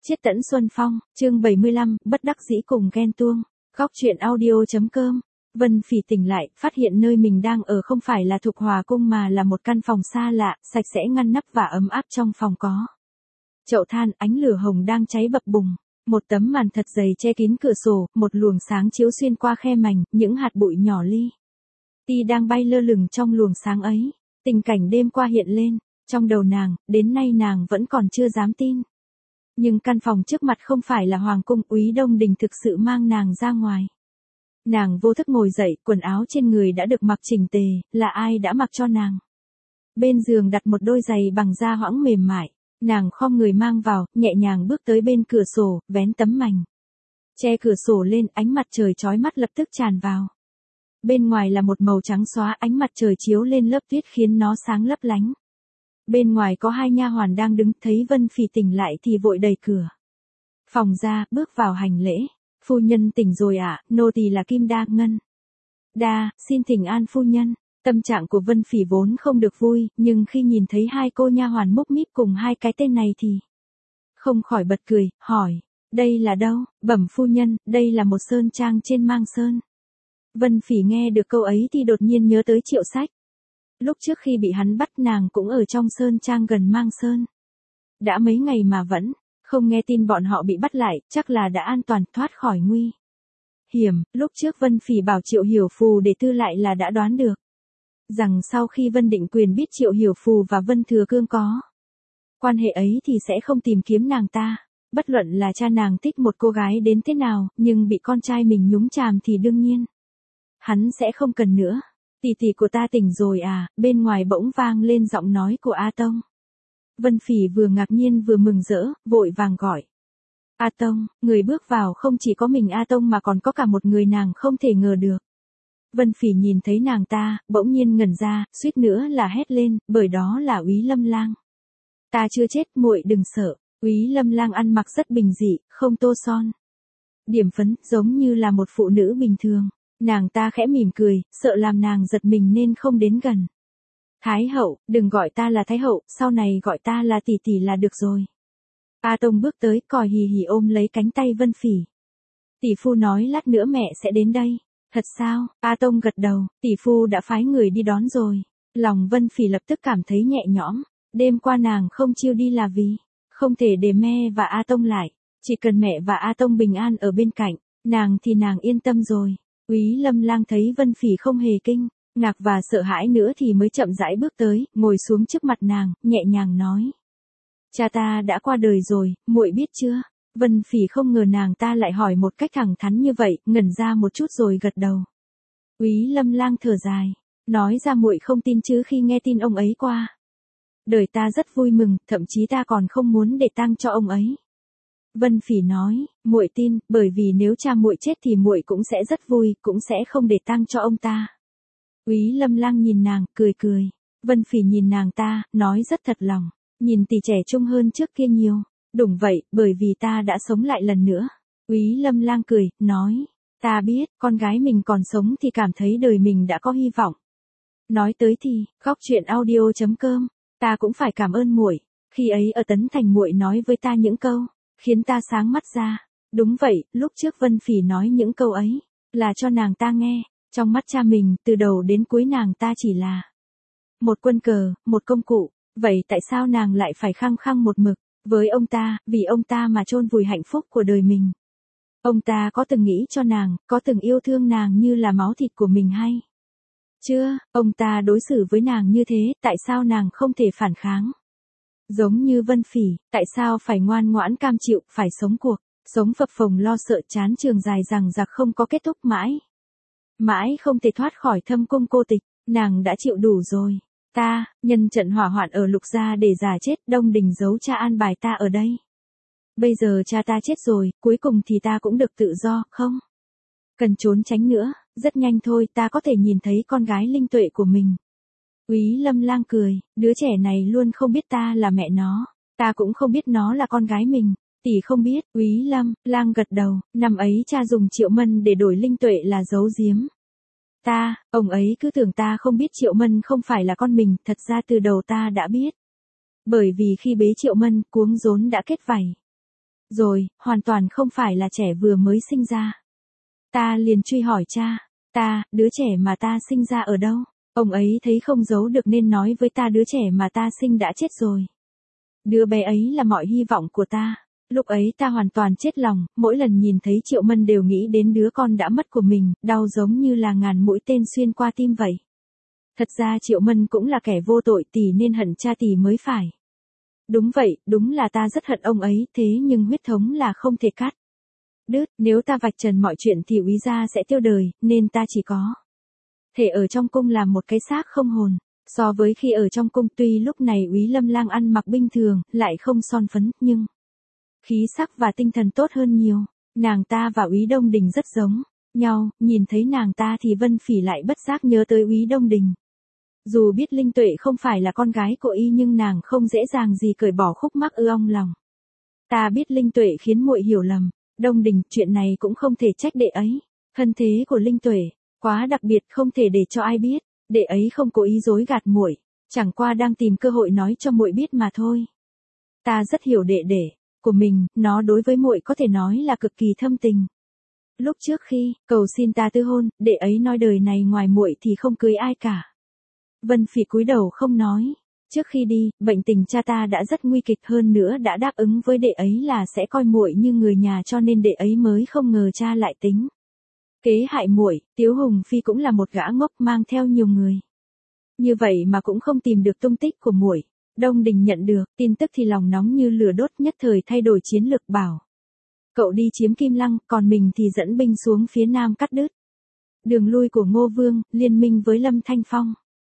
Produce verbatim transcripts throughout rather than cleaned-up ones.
Chiết Tẫn Xuân Phong, chương bảy mươi lăm, bất đắc dĩ cùng ghen tuông. Góc truyện audio.com. Vân Phỉ tỉnh lại, phát hiện nơi mình đang ở không phải là Thục Hòa cung mà là một căn phòng xa lạ, sạch sẽ ngăn nắp và ấm áp. Trong phòng có chậu than, ánh lửa hồng đang cháy bập bùng, một tấm màn thật dày che kín cửa sổ, một luồng sáng chiếu xuyên qua khe mảnh, những hạt bụi nhỏ li ti đang bay lơ lửng trong luồng sáng ấy. Tình cảnh đêm qua hiện lên trong đầu nàng, đến nay nàng vẫn còn chưa dám tin. Nhưng căn phòng trước mặt không phải là hoàng cung, Úy Đông Đình thực sự mang nàng ra ngoài. Nàng vô thức ngồi dậy, quần áo trên người đã được mặc chỉnh tề, là ai đã mặc cho nàng? Bên giường đặt một đôi giày bằng da hoãng mềm mại, nàng khom người mang vào, nhẹ nhàng bước tới bên cửa sổ, vén tấm mành che cửa sổ lên, ánh mặt trời chói mắt lập tức tràn vào. Bên ngoài là một màu trắng xóa, ánh mặt trời chiếu lên lớp tuyết khiến nó sáng lấp lánh. Bên ngoài có hai nha hoàn đang đứng, thấy Vân Phỉ tỉnh lại thì vội đẩy cửa phòng ra, bước vào hành lễ. Phu nhân tỉnh rồi ạ, à, nô tỳ là Kim Đa Ngân. Đa, xin thỉnh an phu nhân. Tâm trạng của Vân Phỉ vốn không được vui, nhưng khi nhìn thấy hai cô nha hoàn múc míp cùng hai cái tên này thì không khỏi bật cười, hỏi, đây là đâu? Bẩm phu nhân, đây là một sơn trang trên Mang Sơn. Vân Phỉ nghe được câu ấy thì đột nhiên nhớ tới Triệu Sách. Lúc trước khi bị hắn bắt nàng cũng ở trong sơn trang gần Mang Sơn. Đã mấy ngày mà vẫn không nghe tin bọn họ bị bắt lại, chắc là đã an toàn thoát khỏi nguy hiểm. Lúc trước Vân Phỉ bảo Triệu Hiểu Phù để tư lại là đã đoán được rằng sau khi Vân Định Quyền biết Triệu Hiểu Phù và Vân Thừa Cương có quan hệ ấy thì sẽ không tìm kiếm nàng ta. Bất luận là cha nàng thích một cô gái đến thế nào, nhưng bị con trai mình nhúng chàm thì đương nhiên hắn sẽ không cần nữa. Tỷ tỷ của ta tỉnh rồi à? Bên ngoài bỗng vang lên giọng nói của A Tông. Vân Phỉ vừa ngạc nhiên vừa mừng rỡ, vội vàng gọi. A Tông, người bước vào không chỉ có mình A Tông mà còn có cả một người nàng không thể ngờ được. Vân Phỉ nhìn thấy nàng ta, bỗng nhiên ngẩn ra, suýt nữa là hét lên, bởi đó là Úy Lâm Lang. Ta chưa chết, muội đừng sợ. Úy Lâm Lang ăn mặc rất bình dị, không tô son điểm phấn, giống như là một phụ nữ bình thường. Nàng ta khẽ mỉm cười, sợ làm nàng giật mình nên không đến gần. Thái hậu, đừng gọi ta là Thái hậu, sau này gọi ta là tỷ tỷ là được rồi. A Tông bước tới, còi hì hì ôm lấy cánh tay Vân Phỉ. Tỷ phu nói lát nữa mẹ sẽ đến đây. Thật sao? A Tông gật đầu, tỷ phu đã phái người đi đón rồi. Lòng Vân Phỉ lập tức cảm thấy nhẹ nhõm. Đêm qua nàng không chiêu đi là vì không thể để mẹ và A Tông lại. Chỉ cần mẹ và A Tông bình an ở bên cạnh nàng thì nàng yên tâm rồi. Úy Lâm Lang thấy Vân Phỉ không hề kinh ngạc và sợ hãi nữa thì mới chậm rãi bước tới, ngồi xuống trước mặt nàng, nhẹ nhàng nói. Cha ta đã qua đời rồi, muội biết chưa? Vân Phỉ không ngờ nàng ta lại hỏi một cách thẳng thắn như vậy, ngẩn ra một chút rồi gật đầu. Úy Lâm Lang thở dài, nói ra muội không tin chứ khi nghe tin ông ấy qua đời ta rất vui mừng, thậm chí ta còn không muốn để tang cho ông ấy. Vân Phỉ nói, muội tin, bởi vì nếu cha muội chết thì muội cũng sẽ rất vui, cũng sẽ không để tang cho ông ta. Úy Lâm Lang nhìn nàng, cười cười. Vân Phỉ nhìn nàng ta, nói rất thật lòng, nhìn tỷ trẻ trung hơn trước kia nhiều. Đúng vậy, bởi vì ta đã sống lại lần nữa. Úy Lâm Lang cười, nói, ta biết, con gái mình còn sống thì cảm thấy đời mình đã có hy vọng. Nói tới thì, góc truyện audio.com, ta cũng phải cảm ơn muội. Khi ấy ở Tấn Thành muội nói với ta những câu khiến ta sáng mắt ra. Đúng vậy, lúc trước Vân Phỉ nói những câu ấy là cho nàng ta nghe. Trong mắt cha mình, từ đầu đến cuối nàng ta chỉ là một quân cờ, một công cụ. Vậy tại sao nàng lại phải khăng khăng một mực với ông ta, vì ông ta mà chôn vùi hạnh phúc của đời mình? Ông ta có từng nghĩ cho nàng, có từng yêu thương nàng như là máu thịt của mình hay chưa? Ông ta đối xử với nàng như thế, tại sao nàng không thể phản kháng? Giống như Vân Phỉ, tại sao phải ngoan ngoãn cam chịu, phải sống cuộc sống phập phồng lo sợ chán trường dài rằng giặc không có kết thúc mãi. Mãi không thể thoát khỏi thâm cung cô tịch, nàng đã chịu đủ rồi. Ta, nhân trận hỏa hoạn ở Lục gia để già chết, Đông Đình giấu cha an bài ta ở đây. Bây giờ cha ta chết rồi, cuối cùng thì ta cũng được tự do, không cần trốn tránh nữa, rất nhanh thôi ta có thể nhìn thấy con gái linh tuệ của mình. Úy Lâm Lang cười, đứa trẻ này luôn không biết ta là mẹ nó, ta cũng không biết nó là con gái mình. Tỷ không biết. Úy Lâm Lang gật đầu, năm ấy cha dùng Triệu Mân để đổi linh tuệ là giấu giếm ta, ông ấy cứ tưởng ta không biết Triệu Mân không phải là con mình, thật ra từ đầu ta đã biết. Bởi vì khi bế Triệu Mân, cuống rốn đã kết vảy. Rồi, hoàn toàn không phải là trẻ vừa mới sinh ra. Ta liền truy hỏi cha, ta, đứa trẻ mà ta sinh ra ở đâu? Ông ấy thấy không giấu được nên nói với ta đứa trẻ mà ta sinh đã chết rồi. Đứa bé ấy là mọi hy vọng của ta. Lúc ấy ta hoàn toàn chết lòng, mỗi lần nhìn thấy Triệu Mân đều nghĩ đến đứa con đã mất của mình, đau giống như là ngàn mũi tên xuyên qua tim vậy. Thật ra Triệu Mân cũng là kẻ vô tội tỷ nên hận cha tỷ mới phải. Đúng vậy, đúng là ta rất hận ông ấy, thế nhưng huyết thống là không thể cắt đứt, nếu ta vạch trần mọi chuyện thì úy gia sẽ tiêu đời, nên ta chỉ có thể ở trong cung làm một cái xác không hồn. So với khi ở trong cung tuy lúc này úy Lâm Lang ăn mặc bình thường, lại không son phấn, nhưng khí sắc và tinh thần tốt hơn nhiều. Nàng ta và úy Đông Đình rất giống nhau, nhìn thấy nàng ta thì Vân Phỉ lại bất giác nhớ tới úy Đông Đình. Dù biết Linh Tuệ không phải là con gái của y nhưng nàng không dễ dàng gì cởi bỏ khúc mắc ư ong lòng. Ta biết Linh Tuệ khiến muội hiểu lầm, Đông Đình, chuyện này cũng không thể trách đệ ấy. Thân thế của Linh Tuệ quá đặc biệt, không thể để cho ai biết. Đệ ấy không cố ý dối gạt muội, chẳng qua đang tìm cơ hội nói cho muội biết mà thôi. Ta rất hiểu đệ đệ của mình, nó đối với muội có thể nói là cực kỳ thâm tình. Lúc trước khi cầu xin ta tư hôn, đệ ấy nói đời này ngoài muội thì không cưới ai cả. Vân Phỉ cúi đầu không nói. Trước khi đi, bệnh tình cha ta đã rất nguy kịch, hơn nữa đã đáp ứng với đệ ấy là sẽ coi muội như người nhà, cho nên đệ ấy mới không ngờ cha lại tính kế hại muội. Tiếu Hùng Phi cũng là một gã ngốc mang theo nhiều người. Như vậy mà cũng không tìm được tung tích của muội. Đông Đình nhận được tin tức thì lòng nóng như lửa đốt, nhất thời thay đổi chiến lược, bảo cậu đi chiếm Kim Lăng, còn mình thì dẫn binh xuống phía nam cắt đứt đường lui của Ngô Vương, liên minh với Lâm Thanh Phong.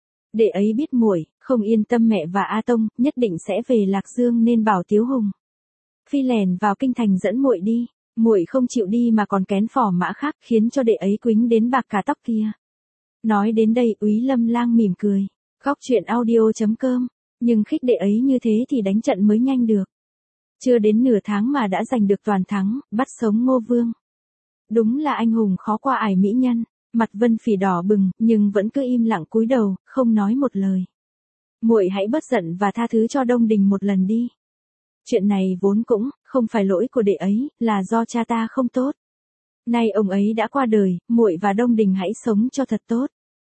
Đệ ấy biết muội không yên tâm mẹ và A Tông, nhất định sẽ về Lạc Dương nên bảo Tiếu Hùng Phi lèn vào kinh thành dẫn muội đi. Muội không chịu đi mà còn kén phò mã khác, khiến cho đệ ấy quýnh đến bạc cả tóc kia. Nói đến đây úy Lâm Lang mỉm cười. Góc truyện audio chấm com. Nhưng khích đệ ấy như thế thì đánh trận mới nhanh được. Chưa đến nửa tháng mà đã giành được toàn thắng, bắt sống Ngô Vương. Đúng là anh hùng khó qua ải mỹ nhân. Mặt Vân Phỉ đỏ bừng, nhưng vẫn cứ im lặng cúi đầu, không nói một lời. Muội hãy bớt giận và tha thứ cho Đông Đình một lần đi. Chuyện này vốn cũng không phải lỗi của đệ ấy, là do cha ta không tốt. Nay ông ấy đã qua đời, muội và Đông Đình hãy sống cho thật tốt.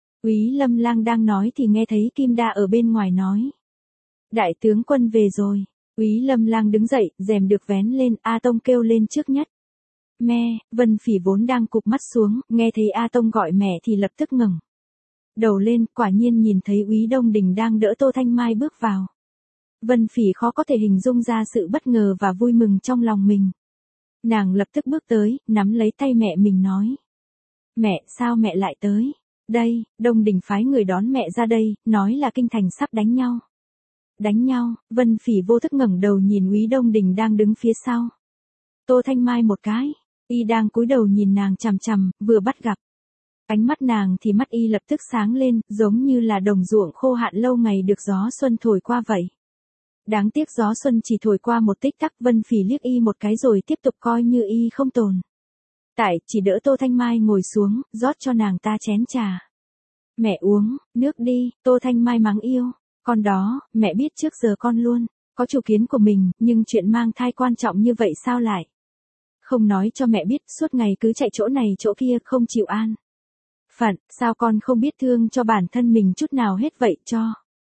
Úy Lâm Lang đang nói thì nghe thấy Kim Đa ở bên ngoài nói: Đại tướng quân về rồi. Úy Lâm Lang đứng dậy, rèm được vén lên, A Tông kêu lên trước nhất. Mẹ. Vân Phỉ vốn đang cụp mắt xuống, nghe thấy A Tông gọi mẹ thì lập tức ngẩng đầu lên, quả nhiên nhìn thấy úy Đông Đình đang đỡ Tô Thanh Mai bước vào. Vân Phỉ khó có thể hình dung ra sự bất ngờ và vui mừng trong lòng mình. Nàng lập tức bước tới, nắm lấy tay mẹ mình nói: Mẹ, sao mẹ lại tới đây? Đông Đình phái người đón mẹ ra đây, nói là kinh thành sắp đánh nhau. Đánh nhau? Vân Phỉ vô thức ngẩng đầu nhìn úy Đông Đình đang đứng phía sau Tô Thanh Mai một cái. Y đang cúi đầu nhìn nàng chằm chằm, vừa bắt gặp ánh mắt nàng thì mắt y lập tức sáng lên, giống như là đồng ruộng khô hạn lâu ngày được gió xuân thổi qua vậy. Đáng tiếc gió xuân chỉ thổi qua một tích tắc. Vân Phỉ liếc y một cái rồi tiếp tục coi như y không tồn tại, chỉ đỡ Tô Thanh Mai ngồi xuống, rót cho nàng ta chén trà. Mẹ uống nước đi. Tô Thanh Mai mắng yêu: Con đó, mẹ biết trước giờ con luôn có chủ kiến của mình, nhưng chuyện mang thai quan trọng như vậy sao lại không nói cho mẹ biết, suốt ngày cứ chạy chỗ này chỗ kia không chịu an phận, sao con không biết thương cho bản thân mình chút nào hết vậy cho?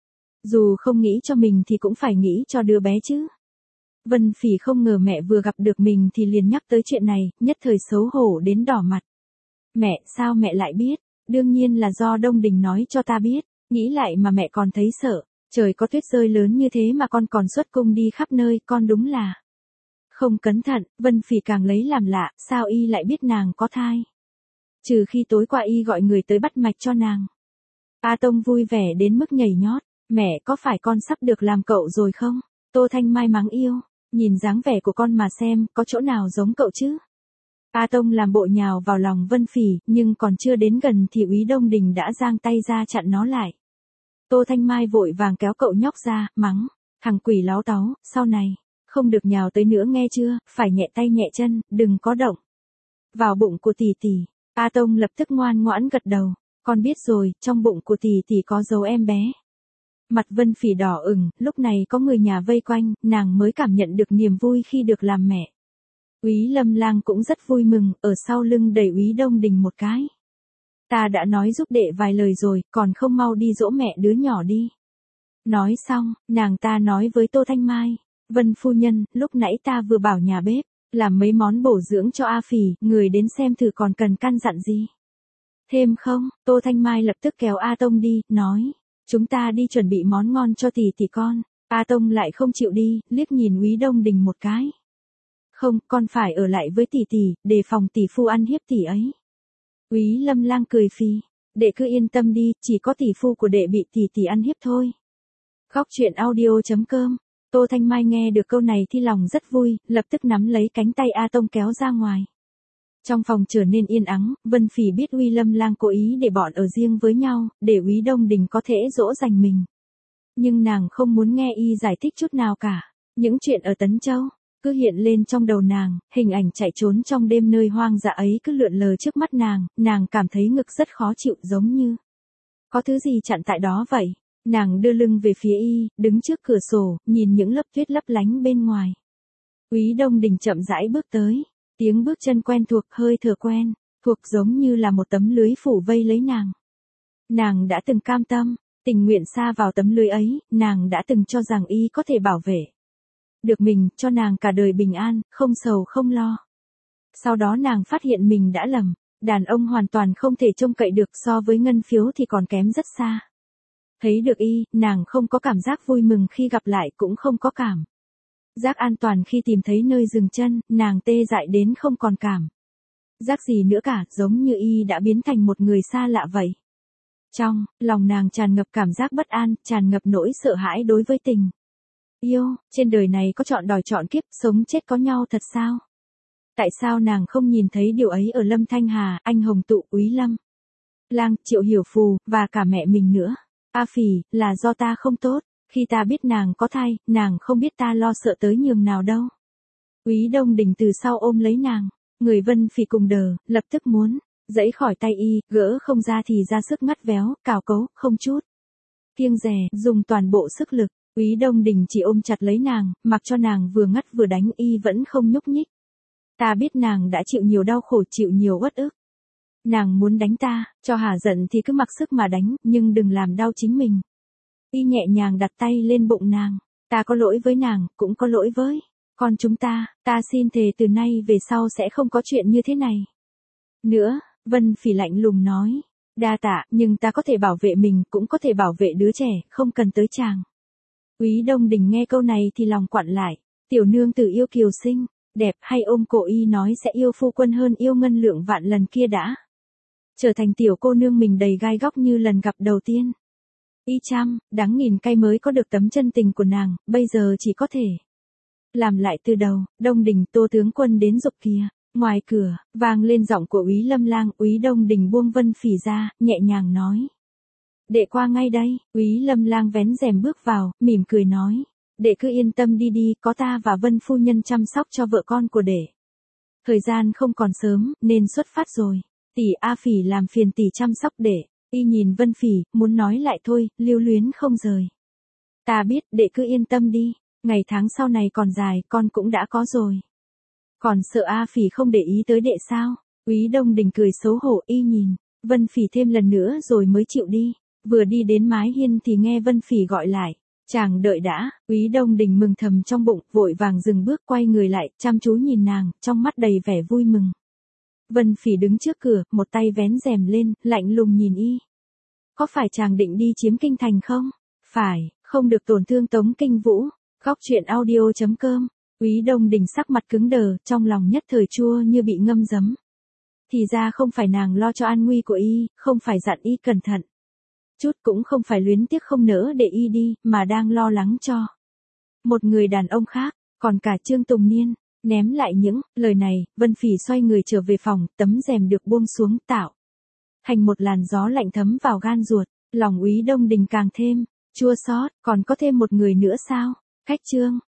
Dù không nghĩ cho mình thì cũng phải nghĩ cho đứa bé chứ. Vân Phỉ không ngờ mẹ vừa gặp được mình thì liền nhắc tới chuyện này, nhất thời xấu hổ đến đỏ mặt. Mẹ, sao mẹ lại biết? Đương nhiên là do Đông Đình nói cho ta biết. Nghĩ lại mà mẹ còn thấy sợ. Trời có tuyết rơi lớn như thế mà con còn xuất cung đi khắp nơi, con đúng là không cẩn thận. Vân Phỉ càng lấy làm lạ, sao y lại biết nàng có thai? Trừ khi tối qua y gọi người tới bắt mạch cho nàng. A Tông vui vẻ đến mức nhảy nhót. Mẹ, có phải con sắp được làm cậu rồi không? Tô Thanh Mai mắng yêu: Nhìn dáng vẻ của con mà xem, có chỗ nào giống cậu chứ? A Tông làm bộ nhào vào lòng Vân Phỉ, nhưng còn chưa đến gần thì úy Đông Đình đã giang tay ra chặn nó lại. Tô Thanh Mai vội vàng kéo cậu nhóc ra, mắng: Thằng quỷ láo táu, sau này không được nhào tới nữa nghe chưa, phải nhẹ tay nhẹ chân, đừng có động vào bụng của tỷ tỷ. A Tông lập tức ngoan ngoãn gật đầu: Con biết rồi, trong bụng của tỷ tỷ có dấu em bé. Mặt Vân Phỉ đỏ ửng, lúc này có người nhà vây quanh, nàng mới cảm nhận được niềm vui khi được làm mẹ. Úy Lâm Lang cũng rất vui mừng, ở sau lưng đẩy Úy Đông Đình một cái. Ta đã nói giúp đệ vài lời rồi, còn không mau đi dỗ mẹ đứa nhỏ đi. Nói xong, nàng ta nói với Tô Thanh Mai, Vân phu nhân, lúc nãy ta vừa bảo nhà bếp, làm mấy món bổ dưỡng cho A Phỉ, người đến xem thử còn cần căn dặn gì. Thêm không, Tô Thanh Mai lập tức kéo A Tông đi, nói, chúng ta đi chuẩn bị món ngon cho tỷ tỷ con. A Tông lại không chịu đi, liếc nhìn Úy Đông Đình một cái. Không, con phải ở lại với tỷ tỷ, đề phòng tỷ phu ăn hiếp tỷ ấy. Úy Lâm Lang cười phì, đệ cứ yên tâm đi, chỉ có tỷ phu của đệ bị tỷ tỷ ăn hiếp thôi. Khóc chuyện audio chấm com. Tô Thanh Mai nghe được câu này thì lòng rất vui, lập tức nắm lấy cánh tay A Tông kéo ra ngoài. Trong phòng trở nên yên ắng, Vân Phỉ biết Úy Lâm Lang cố ý để bọn ở riêng với nhau, để Úy Đông Đình có thể dỗ dành mình. Nhưng nàng không muốn nghe y giải thích chút nào cả. Những chuyện ở Tấn Châu cứ hiện lên trong đầu nàng, hình ảnh chạy trốn trong đêm nơi hoang dã ấy cứ lượn lờ trước mắt nàng, nàng cảm thấy ngực rất khó chịu, giống như có thứ gì chặn tại đó vậy. Nàng đưa lưng về phía y, đứng trước cửa sổ, nhìn những lớp tuyết lấp lánh bên ngoài. Úy Đông Đình chậm rãi bước tới, tiếng bước chân quen thuộc, hơi thở quen thuộc, giống như là một tấm lưới phủ vây lấy nàng. Nàng đã từng cam tâm, tình nguyện sa vào tấm lưới ấy, nàng đã từng cho rằng y có thể bảo vệ được mình, cho nàng cả đời bình an, không sầu không lo. Sau đó nàng phát hiện mình đã lầm, đàn ông hoàn toàn không thể trông cậy được, so với ngân phiếu thì còn kém rất xa. Thấy được y, nàng không có cảm giác vui mừng khi gặp lại, cũng không có cảm giác an toàn khi tìm thấy nơi dừng chân, nàng tê dại đến không còn cảm giác gì nữa cả, giống như y đã biến thành một người xa lạ vậy. Trong lòng nàng tràn ngập cảm giác bất an, tràn ngập nỗi sợ hãi đối với tình yêu. Trên đời này có chọn đòi chọn kiếp, sống chết có nhau thật sao? Tại sao nàng không nhìn thấy điều ấy ở Lâm Thanh Hà, anh Hồng Tụ, Úy Lâm Lang, Triệu Hiểu Phù, và cả mẹ mình nữa? A Phỉ, là do ta không tốt. Khi ta biết nàng có thai, nàng không biết ta lo sợ tới nhường nào đâu. Úy Đông Đình từ sau ôm lấy nàng, người Vân Phỉ cùng đờ, lập tức muốn giãy khỏi tay y, gỡ không ra thì ra sức ngắt véo, cào cấu, không chút kiêng dè, dùng toàn bộ sức lực. Úy Đông Đình chỉ ôm chặt lấy nàng, mặc cho nàng vừa ngắt vừa đánh, y vẫn không nhúc nhích. Ta biết nàng đã chịu nhiều đau khổ, chịu nhiều uất ức. Nàng muốn đánh ta, cho hả giận thì cứ mặc sức mà đánh, nhưng đừng làm đau chính mình. Y nhẹ nhàng đặt tay lên bụng nàng. Ta có lỗi với nàng, cũng có lỗi với con chúng ta, ta xin thề từ nay về sau sẽ không có chuyện như thế này nữa. Vân Phỉ lạnh lùng nói, đa tạ, nhưng ta có thể bảo vệ mình, cũng có thể bảo vệ đứa trẻ, không cần tới chàng. Úy Đông Đình nghe câu này thì lòng quặn lại, tiểu nương tử yêu kiều xinh đẹp, hay ôm cổ y nói sẽ yêu phu quân hơn yêu ngân lượng vạn lần kia đã trở thành tiểu cô nương mình đầy gai góc như lần gặp đầu tiên. Y chăm, đáng nghìn cay mới có được tấm chân tình của nàng, bây giờ chỉ có thể làm lại từ đầu. Đông Đình, Tô tướng quân đến giục kìa. Ngoài cửa, vang lên giọng của Úy Lâm Lang. Úy Đông Đình buông Vân Phỉ ra, nhẹ nhàng nói, đệ qua ngay đây. Úy Lâm Lang vén rèm bước vào, mỉm cười nói, đệ cứ yên tâm đi đi, có ta và Vân phu nhân chăm sóc cho vợ con của đệ. Thời gian không còn sớm, nên xuất phát rồi. Tỷ A Phỉ làm phiền tỷ chăm sóc đệ. Y nhìn Vân Phỉ, muốn nói lại thôi, lưu luyến không rời. Ta biết, đệ cứ yên tâm đi, ngày tháng sau này còn dài, con cũng đã có rồi. Còn sợ A Phỉ không để ý tới đệ sao? Úy Đông Đình cười xấu hổ, y nhìn Vân Phỉ thêm lần nữa rồi mới chịu đi. Vừa đi đến mái hiên thì nghe Vân Phỉ gọi lại, chàng đợi đã. Úy Đông Đình mừng thầm trong bụng, vội vàng dừng bước, quay người lại, chăm chú nhìn nàng, trong mắt đầy vẻ vui mừng. Vân Phỉ đứng trước cửa, một tay vén rèm lên, lạnh lùng nhìn y. Có phải chàng định đi chiếm kinh thành không? Phải, không được tổn thương Tống Kinh Vũ. Khóc chuyện audio chấm com. Úy Đông Đình sắc mặt cứng đờ, trong lòng nhất thời chua như bị ngâm giấm. Thì ra không phải nàng lo cho an nguy của y, không phải dặn y cẩn thận chút, cũng không phải luyến tiếc không nỡ để y đi, mà đang lo lắng cho một người đàn ông khác. Còn cả Trương Tùng Niên. Ném lại những lời này, Vân Phỉ xoay người trở về phòng, tấm rèm được buông xuống, tạo thành một làn gió lạnh thấm vào gan ruột. Lòng Úy Đông Đình càng thêm chua xót. Còn có thêm một người nữa sao? Khách Trương